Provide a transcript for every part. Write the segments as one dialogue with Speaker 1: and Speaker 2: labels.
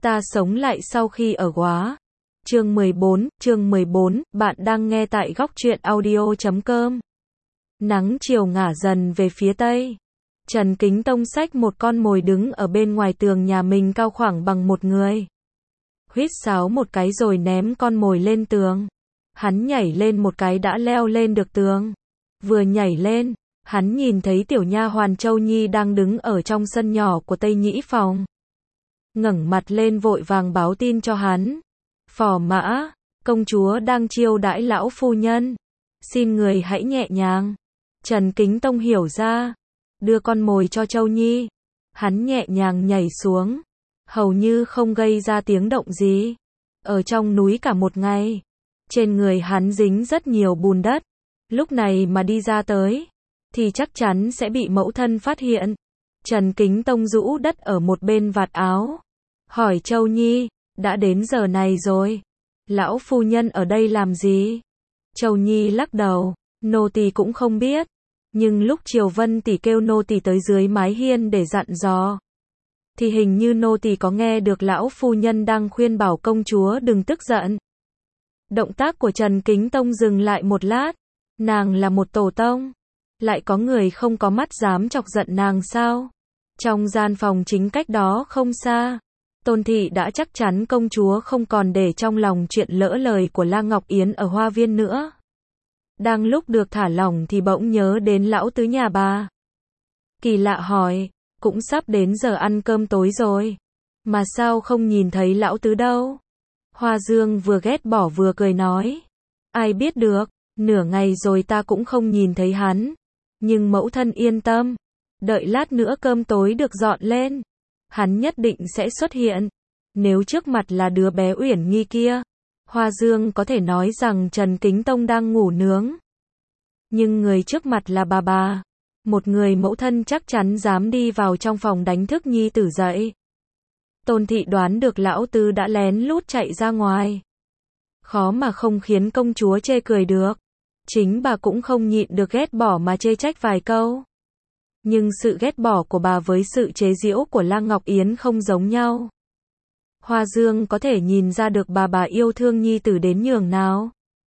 Speaker 1: Ta sống lại sau khi ở Góa. Chương 14, bạn đang nghe tại góc truyện audio.com. Nắng chiều ngả dần về phía tây. Trần Kính Tông xách một con mồi đứng ở bên ngoài tường nhà mình cao khoảng bằng một người. Huýt sáo một cái rồi ném con mồi lên tường. Hắn nhảy lên một cái đã leo lên được tường. Vừa nhảy lên, hắn nhìn thấy tiểu nha hoàn Châu Nhi đang đứng ở trong sân nhỏ của Tây Nhĩ phòng. Ngẩng mặt lên vội vàng báo tin cho hắn. Phò mã, công chúa đang chiêu đãi lão phu nhân. Xin người hãy nhẹ nhàng. Trần Kính Tông hiểu ra. Đưa con mồi cho Châu Nhi. Hắn nhẹ nhàng nhảy xuống. Hầu như không gây ra tiếng động gì. Ở trong núi cả một ngày. Trên người hắn dính rất nhiều bùn đất. Lúc này mà đi ra tới. Thì chắc chắn sẽ bị mẫu thân phát hiện. Trần Kính Tông rũ đất ở một bên vạt áo. Hỏi Châu Nhi, đã đến giờ này rồi. Lão phu nhân ở đây làm gì? Châu Nhi lắc đầu, nô tỳ cũng không biết. Nhưng lúc Triều Vân tỷ kêu nô tỳ tới dưới mái hiên để dặn dò. Thì hình như nô tỳ có nghe được lão phu nhân đang khuyên bảo công chúa đừng tức giận. Động tác của Trần Kính Tông dừng lại một lát. Nàng là một tổ tông. Lại có người không có mắt dám chọc giận nàng sao? Trong gian phòng chính cách đó không xa. Tôn thị đã chắc chắn công chúa không còn để trong lòng chuyện lỡ lời của La Ngọc Yến ở hoa viên nữa. Đang lúc được thả lỏng thì bỗng nhớ đến lão tứ nhà bà. Kỳ lạ hỏi, cũng sắp đến giờ ăn cơm tối rồi. Mà sao không nhìn thấy lão tứ đâu? Hoa Dương vừa ghét bỏ vừa cười nói. Ai biết được, nửa ngày rồi ta cũng không nhìn thấy hắn. Nhưng mẫu thân yên tâm. Đợi lát nữa cơm tối được dọn lên. Hắn nhất định sẽ xuất hiện. Nếu trước mặt là đứa bé Uyển Nghi kia, Hoa Dương có thể nói rằng Trần Kính Tông đang ngủ nướng. Nhưng người trước mặt là bà. Một người mẫu thân chắc chắn dám đi vào trong phòng đánh thức nhi tử dậy. Tôn thị đoán được lão tứ đã lén lút chạy ra ngoài. Khó mà không khiến công chúa chê cười được. Chính bà cũng không nhịn được ghét bỏ mà chê trách vài câu. Nhưng sự ghét bỏ của bà với sự chế giễu của La Ngọc Yến không giống nhau. Hoa Dương có thể nhìn ra được bà yêu thương nhi tử đến nhường nào.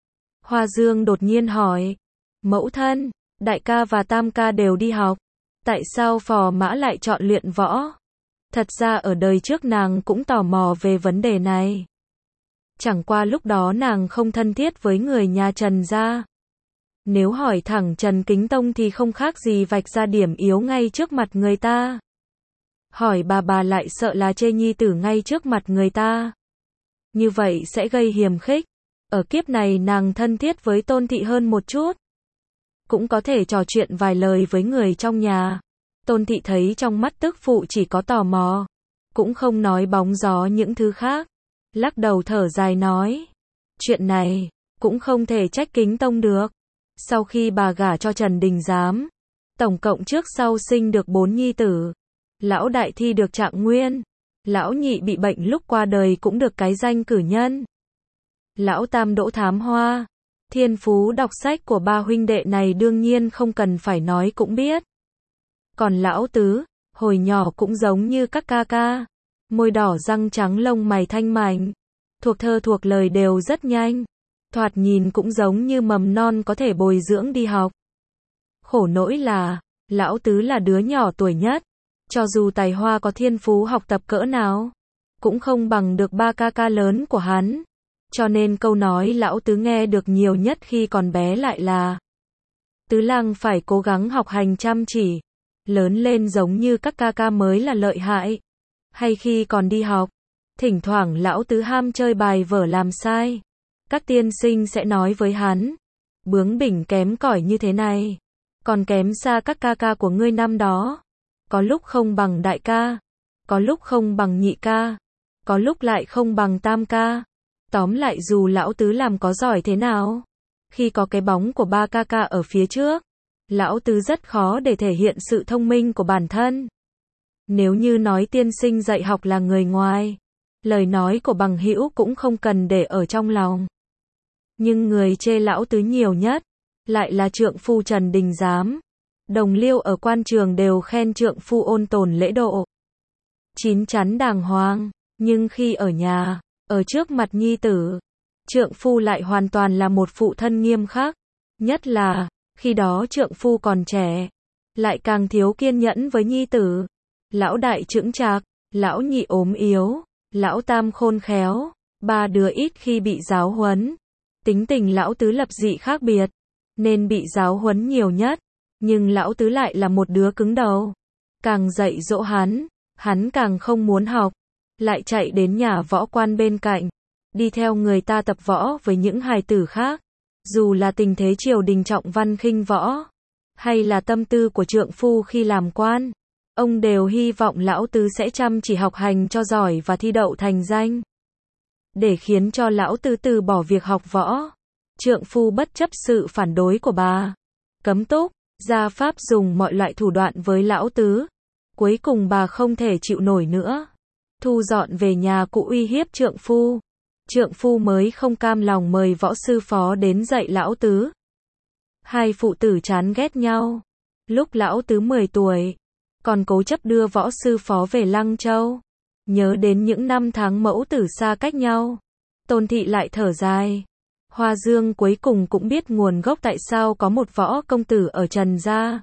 Speaker 1: Hoa Dương đột nhiên hỏi. Mẫu thân, đại ca và tam ca đều đi học. Tại sao phò mã lại chọn luyện võ? Thật ra ở đời trước nàng cũng tò mò về vấn đề này. Chẳng qua lúc đó nàng không thân thiết với người nhà Trần gia. Nếu hỏi thẳng Trần Kính Tông thì không khác gì vạch ra điểm yếu ngay trước mặt người ta. Hỏi bà lại sợ là chê nhi tử ngay trước mặt người ta. Như vậy sẽ gây hiềm khích. Ở kiếp này nàng thân thiết với Tôn thị hơn một chút. Cũng có thể trò chuyện vài lời với người trong nhà. Tôn thị thấy trong mắt tức phụ chỉ có tò mò. Cũng không nói bóng gió những thứ khác. Lắc đầu thở dài nói. Chuyện này, cũng không thể trách Kính Tông được. Sau khi bà gả cho Trần Đình Giám, tổng cộng trước sau sinh được 4 nhi tử. Lão đại thi được trạng nguyên. Lão nhị bị bệnh lúc qua đời cũng được cái danh cử nhân. Lão tam đỗ thám hoa. Thiên phú đọc sách của ba huynh đệ này đương nhiên không cần phải nói cũng biết. Còn lão tứ, hồi nhỏ cũng giống như các ca ca. Môi đỏ răng trắng lông mày thanh mảnh. Thuộc thơ thuộc lời đều rất nhanh. Thoạt nhìn cũng giống như mầm non có thể bồi dưỡng đi học. Khổ nỗi là, lão tứ là đứa nhỏ tuổi nhất. Cho dù tài hoa có thiên phú học tập cỡ nào, cũng không bằng được ba ca ca lớn của hắn. Cho nên câu nói lão tứ nghe được nhiều nhất khi còn bé lại là Tứ lang phải cố gắng học hành chăm chỉ. Lớn lên giống như các ca ca mới là lợi hại. Hay khi còn đi học, thỉnh thoảng lão tứ ham chơi bài vở làm sai. Các tiên sinh sẽ nói với hắn, bướng bỉnh kém cỏi như thế này, còn kém xa các ca ca của ngươi năm đó. Có lúc không bằng đại ca, có lúc không bằng nhị ca, có lúc lại không bằng tam ca. Tóm lại dù lão tứ làm có giỏi thế nào, khi có cái bóng của ba ca ca ở phía trước, lão tứ rất khó để thể hiện sự thông minh của bản thân. Nếu như nói tiên sinh dạy học là người ngoài, lời nói của bằng hữu cũng không cần để ở trong lòng. Nhưng người chê lão tứ nhiều nhất, lại là trượng phu Trần Đình Giám. Đồng liêu ở quan trường đều khen trượng phu ôn tồn lễ độ, chín chắn đàng hoàng. Nhưng khi ở nhà, ở trước mặt nhi tử, trượng phu lại hoàn toàn là một phụ thân nghiêm khắc. Nhất là, khi đó trượng phu còn trẻ, lại càng thiếu kiên nhẫn với nhi tử. Lão đại chững chạc, lão nhị ốm yếu, lão tam khôn khéo, ba đứa ít khi bị giáo huấn. Tính tình lão tứ lập dị khác biệt, nên bị giáo huấn nhiều nhất. Nhưng lão tứ lại là một đứa cứng đầu. Càng dạy dỗ hắn càng không muốn học. Lại chạy đến nhà võ quan bên cạnh, đi theo người ta tập võ với những hài tử khác. Dù là tình thế triều đình trọng văn khinh võ, hay là tâm tư của trượng phu khi làm quan, ông đều hy vọng lão tứ sẽ chăm chỉ học hành cho giỏi và thi đậu thành danh. Để khiến cho lão tứ từ bỏ việc học võ, trượng phu bất chấp sự phản đối của bà, cấm túc, gia pháp dùng mọi loại thủ đoạn với lão tứ. Cuối cùng bà không thể chịu nổi nữa, thu dọn về nhà cũ uy hiếp trượng phu. Trượng phu mới không cam lòng mời võ sư phó đến dạy lão tứ. Hai phụ tử chán ghét nhau. Lúc lão tứ 10 tuổi, còn cố chấp đưa võ sư phó về Lăng Châu. Nhớ đến những năm tháng mẫu tử xa cách nhau, Tôn Thị lại thở dài. Hoa Dương cuối cùng cũng biết nguồn gốc tại sao có một võ công tử ở Trần gia.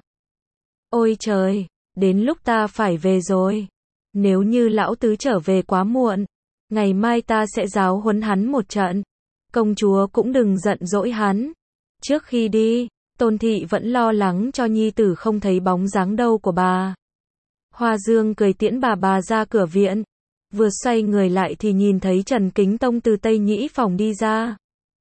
Speaker 1: Ôi trời, đến lúc ta phải về rồi. Nếu như lão tứ trở về quá muộn, ngày mai ta sẽ giáo huấn hắn một trận. Công chúa cũng đừng giận dỗi hắn. Trước khi đi, Tôn Thị vẫn lo lắng cho nhi tử không thấy bóng dáng đâu của bà. Hoa Dương cười tiễn bà ra cửa viện. Vừa xoay người lại thì nhìn thấy Trần Kính Tông từ Tây Nhĩ phòng đi ra.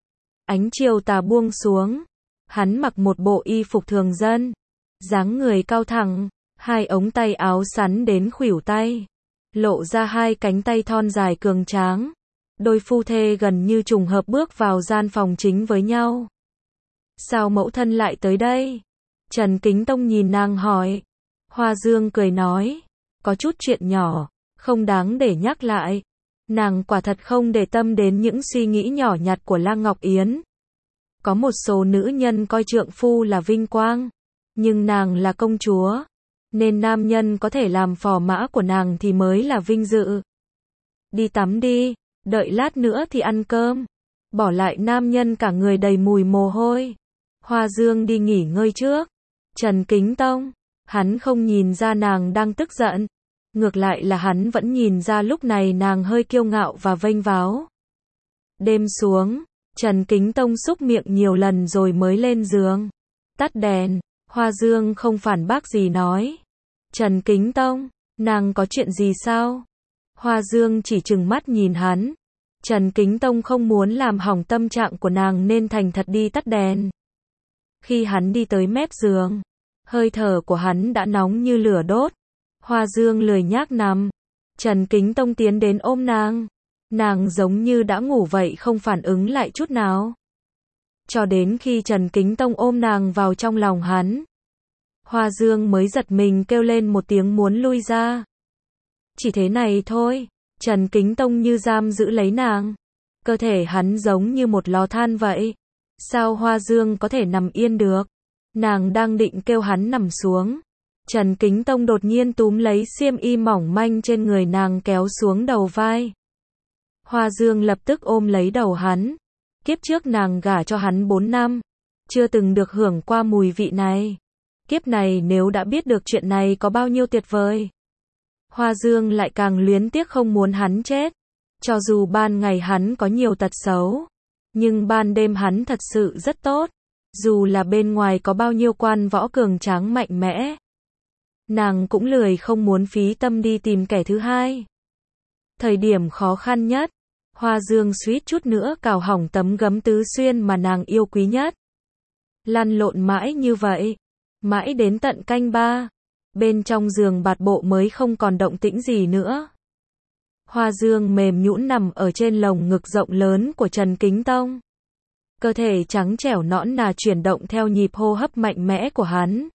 Speaker 1: Ánh chiều tà buông xuống. Hắn mặc một bộ y phục thường dân. Dáng người cao thẳng, hai ống tay áo sắn đến khuỷu tay. Lộ ra hai cánh tay thon dài cường tráng. Đôi phu thê gần như trùng hợp bước vào gian phòng chính với nhau. Sao mẫu thân lại tới đây? Trần Kính Tông nhìn nàng hỏi. Hoa Dương cười nói. Có chút chuyện nhỏ, không đáng để nhắc lại. Nàng quả thật không để tâm đến những suy nghĩ nhỏ nhặt của Lăng Ngọc Yến. Có một số nữ nhân coi trượng phu là vinh quang. Nhưng nàng là công chúa, nên nam nhân có thể làm phò mã của nàng thì mới là vinh dự. Đi tắm đi, đợi lát nữa thì ăn cơm. Bỏ lại nam nhân cả người đầy mùi mồ hôi. Hoa Dương đi nghỉ ngơi trước. Trần Kính Tông, hắn không nhìn ra nàng đang tức giận. Ngược lại là hắn vẫn nhìn ra lúc này nàng hơi kiêu ngạo và vênh váo. Đêm xuống, Trần Kính Tông xúc miệng nhiều lần rồi mới lên giường. Tắt đèn, Hoa Dương không phản bác gì nói. Trần Kính Tông, nàng có chuyện gì sao? Hoa Dương chỉ trừng mắt nhìn hắn. Trần Kính Tông không muốn làm hỏng tâm trạng của nàng nên thành thật đi tắt đèn. Khi hắn đi tới mép giường, hơi thở của hắn đã nóng như lửa đốt. Hoa Dương lười nhác nằm. Trần Kính Tông tiến đến ôm nàng. Nàng giống như đã ngủ vậy, không phản ứng lại chút nào. Cho đến khi Trần Kính Tông ôm nàng vào trong lòng hắn, Hoa Dương mới giật mình kêu lên một tiếng muốn lui ra. Chỉ thế này thôi, Trần Kính Tông như giam giữ lấy nàng. Cơ thể hắn giống như một lò than vậy. Sao Hoa Dương có thể nằm yên được? Nàng đang định kêu hắn nằm xuống. Trần Kính Tông đột nhiên túm lấy xiêm y mỏng manh trên người nàng kéo xuống đầu vai. Hoa Dương lập tức ôm lấy đầu hắn. Kiếp trước nàng gả cho hắn 4 năm, chưa từng được hưởng qua mùi vị này. Kiếp này nếu đã biết được chuyện này có bao nhiêu tuyệt vời. Hoa Dương lại càng luyến tiếc không muốn hắn chết. Cho dù ban ngày hắn có nhiều tật xấu, nhưng ban đêm hắn thật sự rất tốt. Dù là bên ngoài có bao nhiêu quan võ cường tráng mạnh mẽ, nàng cũng lười không muốn phí tâm đi tìm kẻ thứ hai. Thời điểm khó khăn nhất, Hoa Dương suýt chút nữa cào hỏng tấm gấm tứ xuyên mà nàng yêu quý nhất. Lăn lộn mãi như vậy, mãi đến tận canh 3, bên trong giường bạt bộ mới không còn động tĩnh gì nữa. Hoa Dương mềm nhũn nằm ở trên lồng ngực rộng lớn của Trần Kính Tông. Cơ thể trắng trẻo nõn nà chuyển động theo nhịp hô hấp mạnh mẽ của hắn.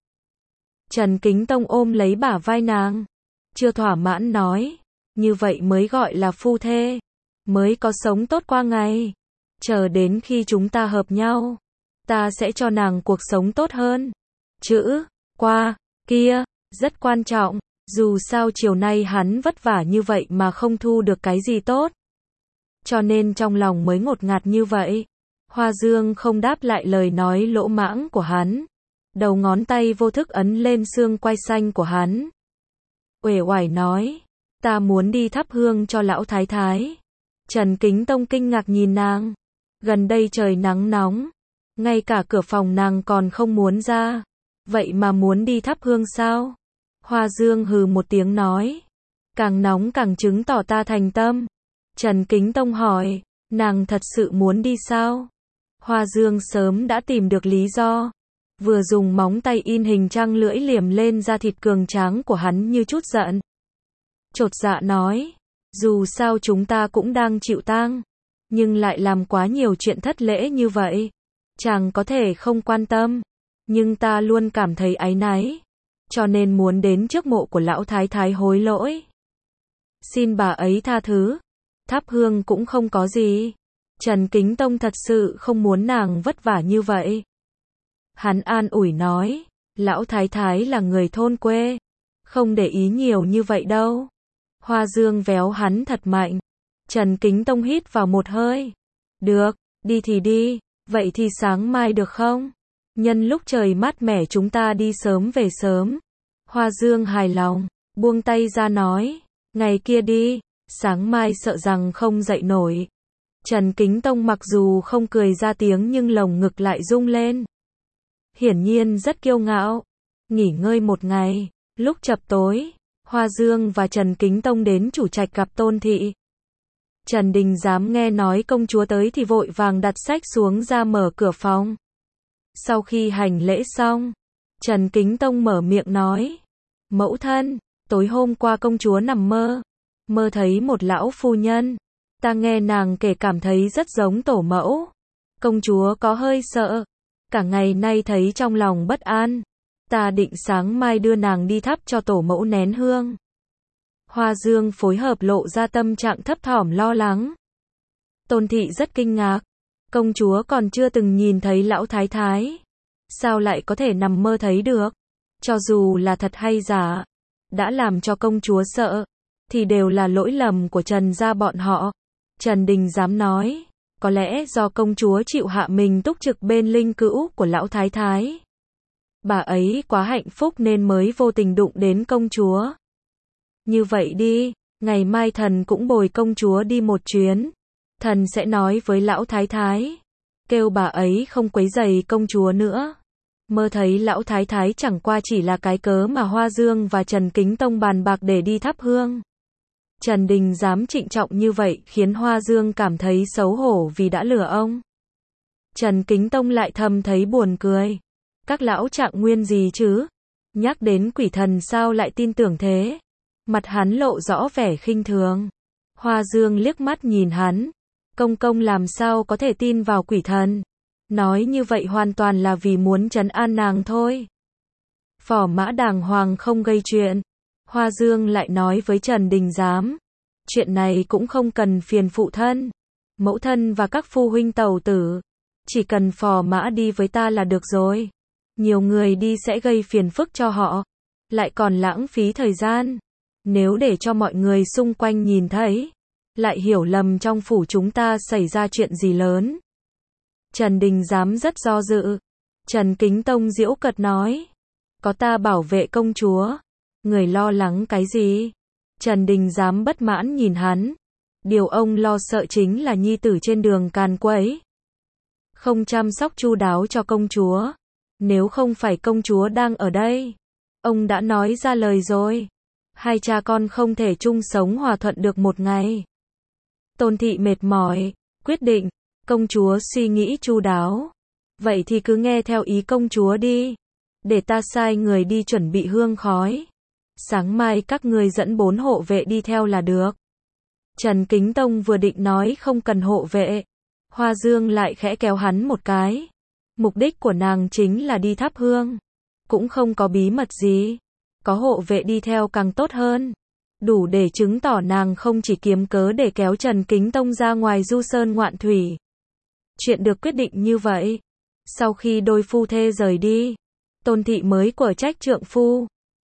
Speaker 1: Trần Kính Tông ôm lấy bả vai nàng, chưa thỏa mãn nói, như vậy mới gọi là phu thê, mới có sống tốt qua ngày. Chờ đến khi chúng ta hợp nhau, ta sẽ cho nàng cuộc sống tốt hơn. Chữ qua kia rất quan trọng, Dù sao chiều nay hắn vất vả như vậy mà không thu được cái gì tốt. Cho nên trong lòng mới ngột ngạt như vậy. Hoa Dương không đáp lại lời nói lỗ mãng của hắn. Đầu ngón tay vô thức ấn lên xương quai xanh của hắn. Uể oải nói, ta muốn đi thắp hương cho lão thái thái. Trần Kính Tông kinh ngạc nhìn nàng. Gần đây trời nắng nóng. Ngay cả cửa phòng nàng còn không muốn ra. Vậy mà muốn đi thắp hương sao? Hoa Dương hừ một tiếng nói. Càng nóng càng chứng tỏ ta thành tâm. Trần Kính Tông hỏi, nàng thật sự muốn đi sao? Hoa Dương sớm đã tìm được lý do. Vừa dùng móng tay in hình trăng lưỡi liềm lên da thịt cường tráng của hắn như chút giận. Chột dạ nói, dù sao chúng ta cũng đang chịu tang, nhưng lại làm quá nhiều chuyện thất lễ như vậy. Chàng có thể không quan tâm, nhưng ta luôn cảm thấy áy náy, cho nên muốn đến trước mộ của lão thái thái hối lỗi. Xin bà ấy tha thứ, thắp hương cũng không có gì. Trần Kính Tông thật sự không muốn nàng vất vả như vậy. Hắn an ủi nói, lão thái thái là người thôn quê, không để ý nhiều như vậy đâu. Hoa Dương véo hắn thật mạnh. Trần Kính Tông hít vào một hơi. Được, đi thì đi, vậy thì sáng mai được không? Nhân lúc trời mát mẻ chúng ta đi sớm về sớm. Hoa Dương hài lòng, buông tay ra nói, ngày kia đi, sáng mai sợ rằng không dậy nổi. Trần Kính Tông mặc dù không cười ra tiếng nhưng lồng ngực lại rung lên. Hiển nhiên rất kiêu ngạo. Nghỉ ngơi một ngày, lúc chập tối, Hoa Dương và Trần Kính Tông đến chủ trạch gặp Tôn Thị. Trần Đình Giám nghe nói công chúa tới thì vội vàng đặt sách xuống ra mở cửa phòng. Sau khi hành lễ xong, Trần Kính Tông mở miệng nói, mẫu thân, tối hôm qua công chúa nằm mơ, mơ thấy một lão phu nhân. Ta nghe nàng kể cảm thấy rất giống tổ mẫu. Công chúa có hơi sợ, cả ngày nay thấy trong lòng bất an. Ta định sáng mai đưa nàng đi thắp cho tổ mẫu nén hương. Hoa Dương phối hợp lộ ra tâm trạng thấp thỏm lo lắng. Tôn Thị rất kinh ngạc. Công chúa còn chưa từng nhìn thấy lão thái thái. Sao lại có thể nằm mơ thấy được? Cho dù là thật hay giả, đã làm cho công chúa sợ, thì đều là lỗi lầm của Trần gia bọn họ. Trần Đình Giám nói, có lẽ do công chúa chịu hạ mình túc trực bên linh cữu của lão thái thái. Bà ấy quá hạnh phúc nên mới vô tình đụng đến công chúa. Như vậy đi, ngày mai thần cũng bồi công chúa đi một chuyến. Thần sẽ nói với lão thái thái, kêu bà ấy không quấy rầy công chúa nữa. Mơ thấy lão thái thái chẳng qua chỉ là cái cớ mà Hoa Dương và Trần Kính Tông bàn bạc để đi thắp hương. Trần Đình Giám trịnh trọng như vậy khiến Hoa Dương cảm thấy xấu hổ vì đã lừa ông. Trần Kính Tông lại thầm thấy buồn cười. Các lão trạng nguyên gì chứ? Nhắc đến quỷ thần sao lại tin tưởng thế? Mặt hắn lộ rõ vẻ khinh thường. Hoa Dương liếc mắt nhìn hắn. Công công làm sao có thể tin vào quỷ thần? Nói như vậy hoàn toàn là vì muốn trấn an nàng thôi. Phò mã đàng hoàng không gây chuyện. Hoa Dương lại nói với Trần Đình Giám. Chuyện này cũng không cần phiền phụ thân, mẫu thân và các phu huynh tẩu tử. Chỉ cần phò mã đi với ta là được rồi. Nhiều người đi sẽ gây phiền phức cho họ, lại còn lãng phí thời gian. Nếu để cho mọi người xung quanh nhìn thấy, lại hiểu lầm trong phủ chúng ta xảy ra chuyện gì lớn. Trần Đình Giám rất do dự. Trần Kính Tông giễu cợt nói, có ta bảo vệ công chúa, người lo lắng cái gì? Trần Đình Giám bất mãn nhìn hắn. Điều ông lo sợ chính là nhi tử trên đường càn quấy, không chăm sóc chu đáo cho công chúa. Nếu không phải công chúa đang ở đây, ông đã nói ra lời rồi. Hai cha con không thể chung sống hòa thuận được một ngày. Tôn Thị mệt mỏi, quyết định, công chúa suy nghĩ chu đáo. Vậy thì cứ nghe theo ý công chúa đi. Để ta sai người đi chuẩn bị hương khói. Sáng mai các ngươi dẫn 4 hộ vệ đi theo là được. Trần Kính Tông vừa định nói không cần hộ vệ. Hoa Dương lại khẽ kéo hắn một cái. Mục đích của nàng chính là đi thắp hương. Cũng không có bí mật gì. Có hộ vệ đi theo càng tốt hơn. Đủ để chứng tỏ nàng không chỉ kiếm cớ để kéo Trần Kính Tông ra ngoài du sơn ngoạn thủy. Chuyện được quyết định như vậy. Sau khi đôi phu thê rời đi, Tôn Thị mới quở trách trượng phu.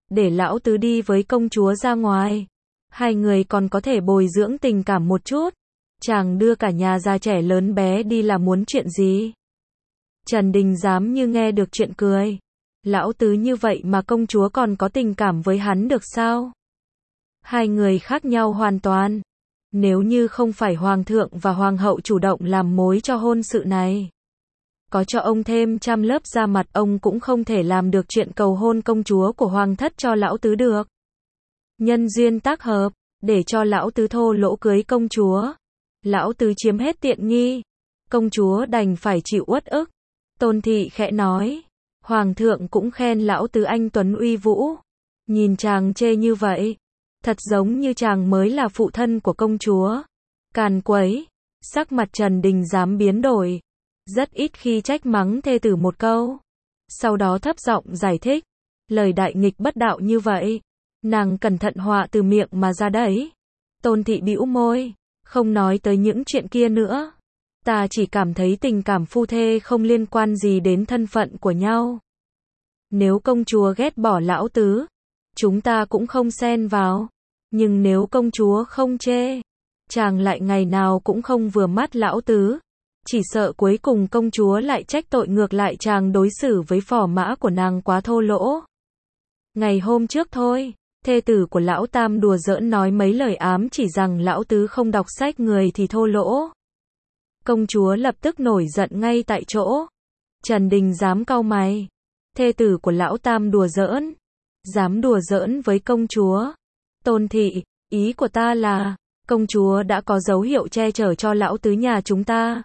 Speaker 1: để lão tứ đi với công chúa ra ngoài. Hai người còn có thể bồi dưỡng tình cảm một chút. Chàng đưa cả nhà già trẻ lớn bé đi là muốn chuyện gì? Trần Đình Giám như nghe được chuyện cười. Lão tứ như vậy mà công chúa còn có tình cảm với hắn được sao? Hai người khác nhau hoàn toàn. Nếu như không phải hoàng thượng và hoàng hậu chủ động làm mối cho hôn sự này, có cho ông thêm trăm lớp da mặt ông cũng không thể làm được chuyện cầu hôn công chúa của hoàng thất cho lão tứ được. Nhân duyên tác hợp, để cho lão tứ thô lỗ cưới công chúa. Lão tứ chiếm hết tiện nghi. Công chúa đành phải chịu uất ức. Tôn thị khẽ nói. Hoàng thượng cũng khen lão tứ anh tuấn uy vũ. Nhìn chàng chê như vậy, thật giống như chàng mới là phụ thân của công chúa. Càn quấy. Sắc mặt Trần Đình Giám biến đổi. Rất ít khi trách mắng thê tử một câu. Sau đó thấp giọng giải thích. Lời đại nghịch bất đạo như vậy, nàng cẩn thận họa từ miệng mà ra đấy. Tôn thị bĩu môi. Không nói tới những chuyện kia nữa. Ta chỉ cảm thấy tình cảm phu thê không liên quan gì đến thân phận của nhau. Nếu công chúa ghét bỏ lão tứ, chúng ta cũng không xen vào. Nhưng nếu công chúa không chê, chàng lại ngày nào cũng không vừa mắt lão tứ. Chỉ sợ cuối cùng công chúa lại trách tội ngược lại chàng đối xử với phò mã của nàng quá thô lỗ. Ngày hôm trước thôi, thê tử của lão tam đùa giỡn nói mấy lời ám chỉ rằng lão tứ không đọc sách người thì thô lỗ. Công chúa lập tức nổi giận ngay tại chỗ. Trần Đình Giám cau mày. Thê tử của lão tam đùa giỡn. Dám đùa giỡn với công chúa. Tôn thị, ý của ta là, công chúa đã có dấu hiệu che chở cho lão tứ nhà chúng ta.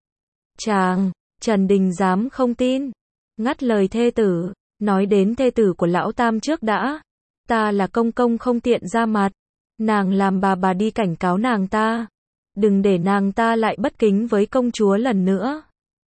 Speaker 1: Trần Đình Giám không tin. Ngắt lời thê tử, nói đến thê tử của lão tam trước đã. Ta là công công không tiện ra mặt. Nàng làm bà đi cảnh cáo nàng ta. Đừng để nàng ta lại bất kính với công chúa lần nữa.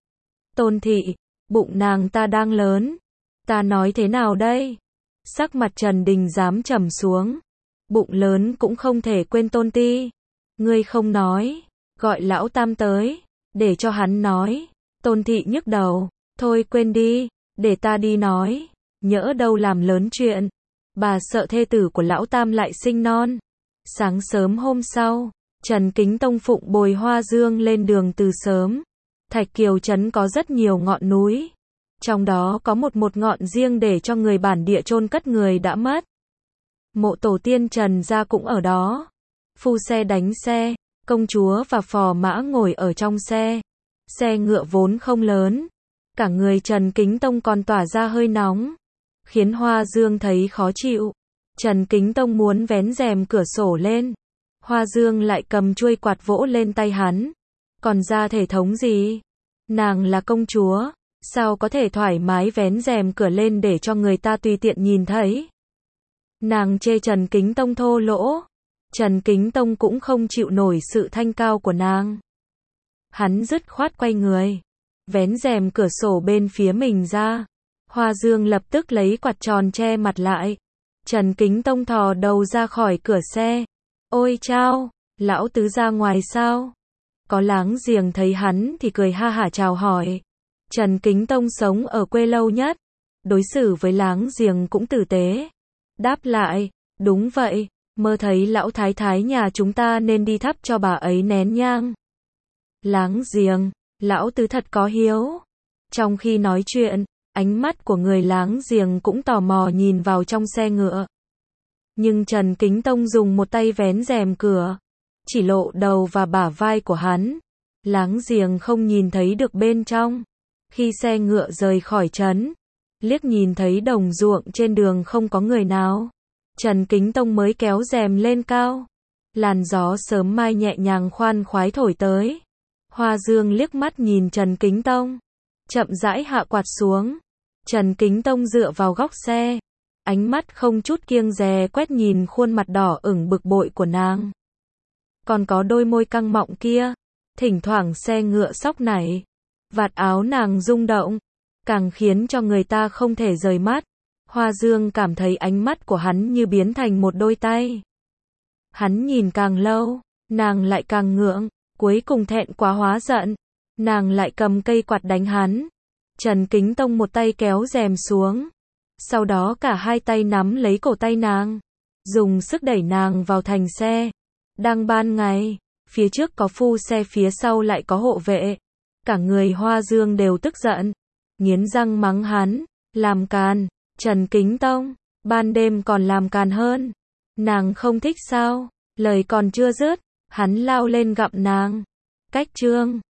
Speaker 1: Tôn thị, bụng nàng ta đang lớn. Ta nói thế nào đây? Sắc mặt Trần Đình Giám trầm xuống. Bụng lớn cũng không thể quên Tôn ti. Ngươi không nói, gọi lão tam tới, để cho hắn nói. Tôn thị nhức đầu. Thôi quên đi, để ta đi nói. Nhỡ đâu làm lớn chuyện. Bà sợ thê tử của lão tam lại sinh non. Sáng sớm hôm sau, Trần Kính Tông phụng bồi Hoa Dương lên đường từ sớm. Thạch Kiều trấn có rất nhiều ngọn núi. Trong đó có một ngọn riêng để cho người bản địa chôn cất người đã mất. Mộ tổ tiên Trần gia cũng ở đó. Phu xe đánh xe, công chúa và phò mã ngồi ở trong xe. Xe ngựa vốn không lớn. Cả người Trần Kính Tông còn tỏa ra hơi nóng, khiến Hoa Dương thấy khó chịu. Trần Kính Tông muốn vén rèm cửa sổ lên. Hoa Dương lại cầm chuôi quạt vỗ lên tay hắn. Còn ra thể thống gì? Nàng là công chúa, sao có thể thoải mái vén rèm cửa lên để cho người ta tùy tiện nhìn thấy? Nàng chê Trần Kính Tông thô lỗ. Trần Kính Tông cũng không chịu nổi sự thanh cao của nàng. Hắn dứt khoát quay người, vén rèm cửa sổ bên phía mình ra. Hoa Dương lập tức lấy quạt tròn che mặt lại. Trần Kính Tông thò đầu ra khỏi cửa xe. Ôi chao, lão tứ ra ngoài sao? Có láng giềng thấy hắn thì cười ha hả chào hỏi. Trần Kính Tông sống ở quê lâu nhất, đối xử với láng giềng cũng tử tế. Đáp lại, đúng vậy, mơ thấy lão thái thái nhà chúng ta nên đi thắp cho bà ấy nén nhang. Láng giềng, lão tứ thật có hiếu. Trong khi nói chuyện, ánh mắt của người láng giềng cũng tò mò nhìn vào trong xe ngựa. Nhưng Trần Kính Tông dùng một tay vén rèm cửa, chỉ lộ đầu và bả vai của hắn. Láng giềng không nhìn thấy được bên trong. Khi xe ngựa rời khỏi trấn, liếc nhìn thấy đồng ruộng trên đường không có người nào, Trần Kính Tông mới kéo rèm lên cao. Làn gió sớm mai nhẹ nhàng khoan khoái thổi tới. Hoa Dương liếc mắt nhìn Trần Kính Tông, chậm rãi hạ quạt xuống. Trần Kính Tông dựa vào góc xe, ánh mắt không chút kiêng dè quét nhìn khuôn mặt đỏ ửng bực bội của nàng. Còn có đôi môi căng mọng kia, thỉnh thoảng xe ngựa xóc nảy, vạt áo nàng rung động, càng khiến cho người ta không thể rời mắt. Hoa Dương cảm thấy ánh mắt của hắn như biến thành một đôi tay. Hắn nhìn càng lâu, nàng lại càng ngượng, cuối cùng thẹn quá hóa giận, nàng lại cầm cây quạt đánh hắn. Trần Kính Tông một tay kéo rèm xuống, Sau đó cả hai tay nắm lấy cổ tay nàng, dùng sức đẩy nàng vào thành xe. Đang ban ngày, phía trước có phu xe, phía sau lại có hộ vệ. Cả người Hoa Dương đều tức giận, nghiến răng mắng hắn, làm càn. Trần Kính Tông, ban đêm còn làm càn hơn. Nàng không thích sao? Lời còn chưa dứt, hắn lao lên gặm nàng. Cách chương